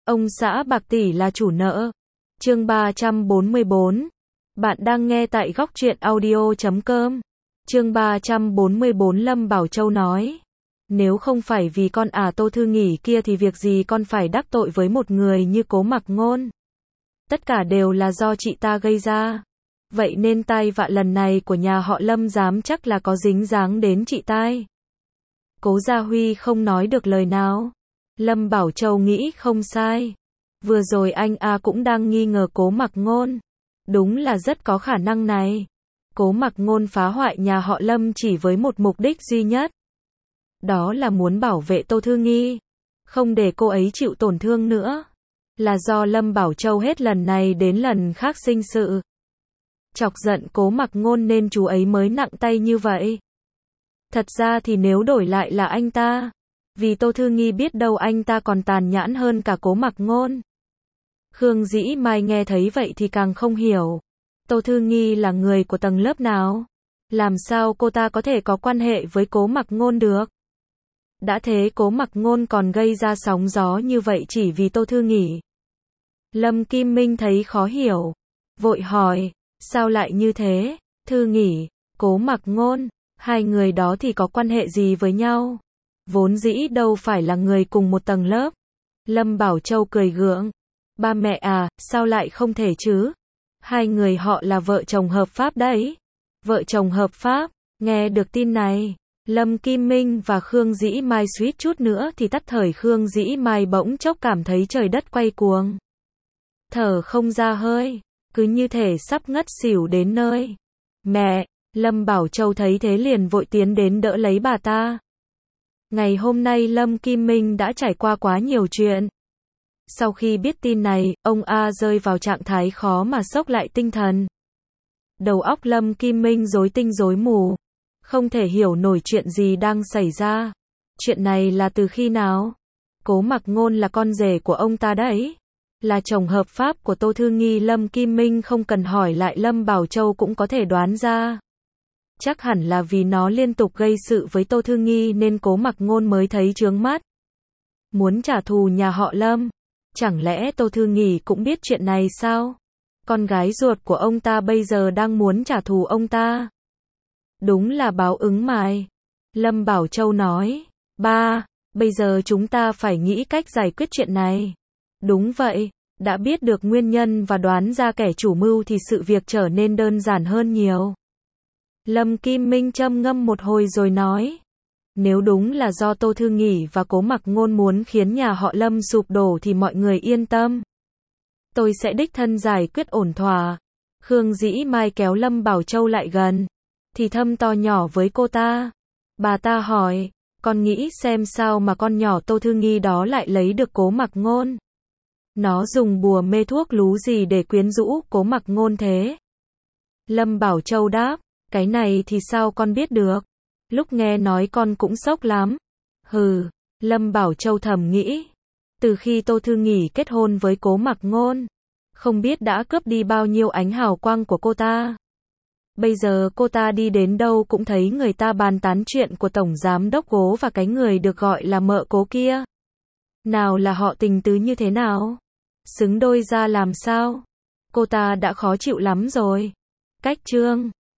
Ông xã bạc tỷ là chủ nợ. Chương 344. Bạn đang nghe tại góc truyện audio.com. Chương 344. Lâm Bảo Châu nói. Nếu không phải vì con Tô Thư Nghỉ kia thì việc gì con phải đắc tội với một người như Cố Mặc Ngôn. Tất cả đều là do chị ta gây ra. Vậy nên tai vạ lần này của nhà họ Lâm dám chắc là có dính dáng đến chị tai. Cố Gia Huy không nói được lời nào. Lâm Bảo Châu nghĩ không sai. Vừa rồi anh cũng đang nghi ngờ Cố Mặc Ngôn. Đúng là rất có khả năng này. Cố Mặc Ngôn phá hoại nhà họ Lâm chỉ với một mục đích duy nhất. Đó là muốn bảo vệ Tô Thư Nghi. Không để cô ấy chịu tổn thương nữa. Là do Lâm Bảo Châu hết lần này đến lần khác sinh sự. Chọc giận Cố Mặc Ngôn nên chú ấy mới nặng tay như vậy. Thật ra thì nếu đổi lại là anh ta. Vì Tô Thư Nghi biết đâu anh ta còn tàn nhẫn hơn cả Cố Mặc Ngôn. Khương Dĩ Mai nghe thấy vậy thì càng không hiểu. Tô Thư Nghi là người của tầng lớp nào? Làm sao cô ta có thể có quan hệ với Cố Mặc Ngôn được? Đã thế Cố Mặc Ngôn còn gây ra sóng gió như vậy chỉ vì Tô Thư Nghỉ. Lâm Kim Minh thấy khó hiểu. Vội hỏi, sao lại như thế? Thư Nghỉ, Cố Mặc Ngôn, hai người đó thì có quan hệ gì với nhau? Vốn dĩ đâu phải là người cùng một tầng lớp. Lâm Bảo Châu cười gượng. Ba mẹ sao lại không thể chứ? Hai người họ là vợ chồng hợp pháp đấy. Vợ chồng hợp pháp, nghe được tin này. Lâm Kim Minh và Khương Dĩ Mai suýt chút nữa thì tắt thở. Khương Dĩ Mai bỗng chốc cảm thấy trời đất quay cuồng. Thở không ra hơi, cứ như thể sắp ngất xỉu đến nơi. Mẹ, Lâm Bảo Châu thấy thế liền vội tiến đến đỡ lấy bà ta. Ngày hôm nay Lâm Kim Minh đã trải qua quá nhiều chuyện. Sau khi biết tin này, ông rơi vào trạng thái khó mà xốc lại tinh thần. Đầu óc Lâm Kim Minh rối tinh rối mù. Không thể hiểu nổi chuyện gì đang xảy ra. Chuyện này là từ khi nào? Cố Mặc Ngôn là con rể của ông ta đấy. Là chồng hợp pháp của Tô Thư Nghi. Lâm Kim Minh không cần hỏi lại Lâm Bảo Châu cũng có thể đoán ra. Chắc hẳn là vì nó liên tục gây sự với Tô Thư Nghi nên Cố Mặc Ngôn mới thấy chướng mắt. Muốn trả thù nhà họ Lâm. Chẳng lẽ Tô Thư Nghi cũng biết chuyện này sao? Con gái ruột của ông ta bây giờ đang muốn trả thù ông ta. Đúng là báo ứng mài. Lâm Bảo Châu nói. Ba, bây giờ chúng ta phải nghĩ cách giải quyết chuyện này. Đúng vậy, đã biết được nguyên nhân và đoán ra kẻ chủ mưu thì sự việc trở nên đơn giản hơn nhiều. Lâm Kim Minh châm ngâm một hồi rồi nói. Nếu đúng là do Tô Thư Nghỉ và Cố Mặc Ngôn muốn khiến nhà họ Lâm sụp đổ thì mọi người yên tâm. Tôi sẽ đích thân giải quyết ổn thỏa. Khương Dĩ Mai kéo Lâm Bảo Châu lại gần. Thì thầm to nhỏ với cô ta. Bà ta hỏi, con nghĩ xem sao mà con nhỏ Tô Thư Nghi đó lại lấy được Cố Mặc Ngôn. Nó dùng bùa mê thuốc lú gì để quyến rũ Cố Mặc Ngôn thế? Lâm Bảo Châu đáp, cái này thì sao con biết được? Lúc nghe nói con cũng sốc lắm. Hừ, Lâm Bảo Châu thầm nghĩ. Từ khi Tô Thư Nghỉ kết hôn với Cố Mặc Ngôn, không biết đã cướp đi bao nhiêu ánh hào quang của cô ta. Bây giờ cô ta đi đến đâu cũng thấy người ta bàn tán chuyện của Tổng Giám Đốc Cố và cái người được gọi là mợ Cố kia. Nào là họ tình tứ như thế nào? Xứng đôi ra làm sao? Cô ta đã khó chịu lắm rồi. Cách chương